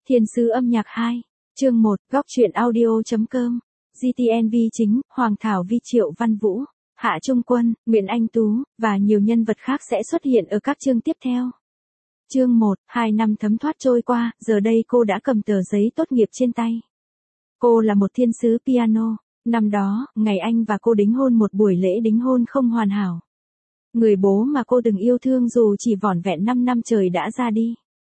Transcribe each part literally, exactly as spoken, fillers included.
Thiên sứ âm nhạc hai, chương một, góc truyện audio.com, giê tê en vê chính, Hoàng Thảo Vi, Triệu Văn Vũ, Hạ Trung Quân, Nguyễn Anh Tú, và nhiều nhân vật khác sẽ xuất hiện ở các chương tiếp theo. Chương một, hai năm thấm thoát trôi qua, giờ đây cô đã cầm tờ giấy tốt nghiệp trên tay. Cô là một thiên sứ piano, năm đó, ngày anh và cô đính hôn một buổi lễ đính hôn không hoàn hảo. Người bố mà cô từng yêu thương dù chỉ vỏn vẹn năm năm trời đã ra đi.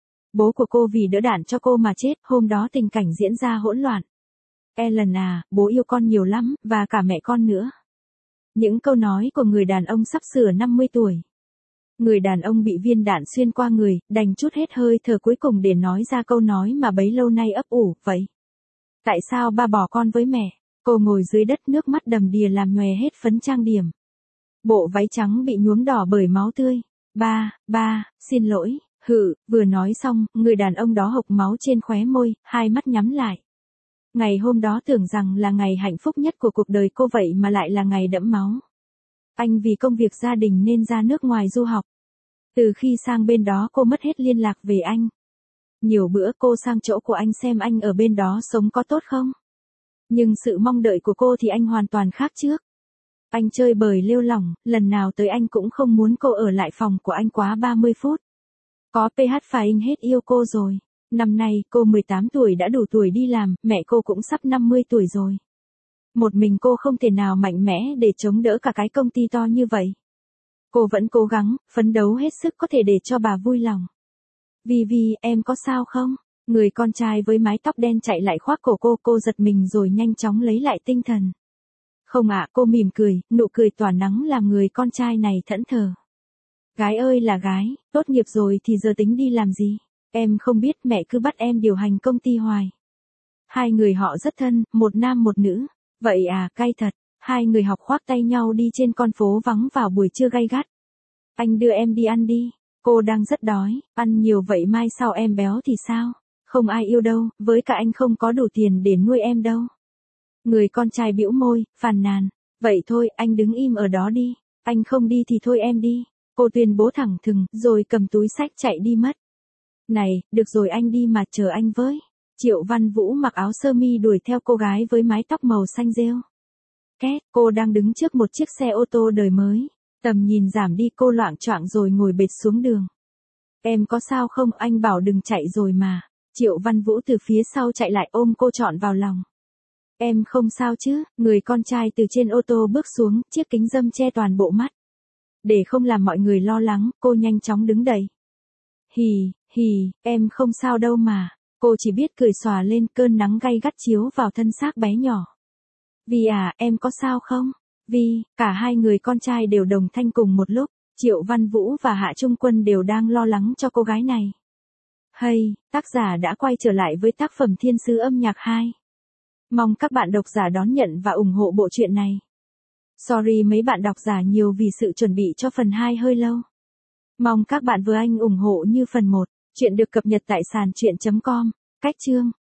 Bố của cô vì đỡ đạn cho cô mà chết, hôm đó tình cảnh diễn ra hỗn loạn. Ellen à, bố yêu con nhiều lắm, và cả mẹ con nữa. Những câu nói của người đàn ông sắp sửa năm mươi tuổi. Người đàn ông bị viên đạn xuyên qua người, đành trút hết hơi thở cuối cùng để nói ra câu nói mà bấy lâu nay ấp ủ, vậy. Tại sao ba bỏ con với mẹ? Cô ngồi dưới đất, nước mắt đầm đìa làm nhòe hết phấn trang điểm. Bộ váy trắng bị nhuốm đỏ bởi máu tươi. Ba, ba, xin lỗi. Hự, vừa nói xong, người đàn ông đó hộc máu trên khóe môi, hai mắt nhắm lại. Ngày hôm đó tưởng rằng là ngày hạnh phúc nhất của cuộc đời cô, vậy mà lại là ngày đẫm máu. Anh vì công việc gia đình nên ra nước ngoài du học. Từ khi sang bên đó cô mất hết liên lạc về anh. Nhiều bữa cô sang chỗ của anh xem anh ở bên đó sống có tốt không. Nhưng sự mong đợi của cô thì anh hoàn toàn khác trước. Anh chơi bời lêu lỏng, lần nào tới anh cũng không muốn cô ở lại phòng của anh quá ba mươi phút. Có pê hát phải anh hết yêu cô rồi. Năm nay cô mười tám tuổi đã đủ tuổi đi làm, mẹ cô cũng sắp năm mươi tuổi rồi. Một mình cô không thể nào mạnh mẽ để chống đỡ cả cái công ty to như vậy. Cô vẫn cố gắng, phấn đấu hết sức có thể để cho bà vui lòng. Vi Vi, em có sao không? Người con trai với mái tóc đen chạy lại khoác cổ cô, cô giật mình rồi nhanh chóng lấy lại tinh thần. Không ạ, cô mỉm cười, nụ cười tỏa nắng làm người con trai này thẫn thờ. Gái ơi là gái, tốt nghiệp rồi thì giờ tính đi làm gì? Em không biết, mẹ cứ bắt em điều hành công ty hoài. Hai người họ rất thân, một nam một nữ. Vậy à, cay thật. Hai người học khoác tay nhau đi trên con phố vắng vào buổi trưa gay gắt. Anh đưa em đi ăn đi. Cô đang rất đói, ăn nhiều vậy mai sau em béo thì sao? Không ai yêu đâu, với cả anh không có đủ tiền để nuôi em đâu. Người con trai bĩu môi, phàn nàn. Vậy thôi, anh đứng im ở đó đi. Anh không đi thì thôi em đi. Cô tuyên bố thẳng thừng, rồi cầm túi xách chạy đi mất. Này, được rồi anh đi mà, chờ anh với. Triệu Văn Vũ mặc áo sơ mi đuổi theo cô gái với mái tóc màu xanh rêu. Két, cô đang đứng trước một chiếc xe ô tô đời mới. Tầm nhìn giảm đi, cô loạng choạng rồi ngồi bệt xuống đường. Em có sao không, anh bảo đừng chạy rồi mà. Triệu Văn Vũ từ phía sau chạy lại ôm cô trọn vào lòng. Em không sao chứ? Người con trai từ trên ô tô bước xuống, chiếc kính râm che toàn bộ mắt. Để không làm mọi người lo lắng, cô nhanh chóng đứng dậy. Hì, hì, em không sao đâu mà. Cô chỉ biết cười xòa lên, cơn nắng gay gắt chiếu vào thân xác bé nhỏ. Vi à, em có sao không? Vi, cả hai người con trai đều đồng thanh cùng một lúc. Triệu Văn Vũ và Hạ Trung Quân đều đang lo lắng cho cô gái này. Hay, tác giả đã quay trở lại với tác phẩm Thiên sứ âm nhạc hai. Mong các bạn độc giả đón nhận và ủng hộ bộ truyện này. Sorry mấy bạn độc giả nhiều vì sự chuẩn bị cho phần hai hơi lâu. Mong các bạn vừa anh ủng hộ như phần một. Chuyện được cập nhật tại sàn chuyện chấm com. Cách chương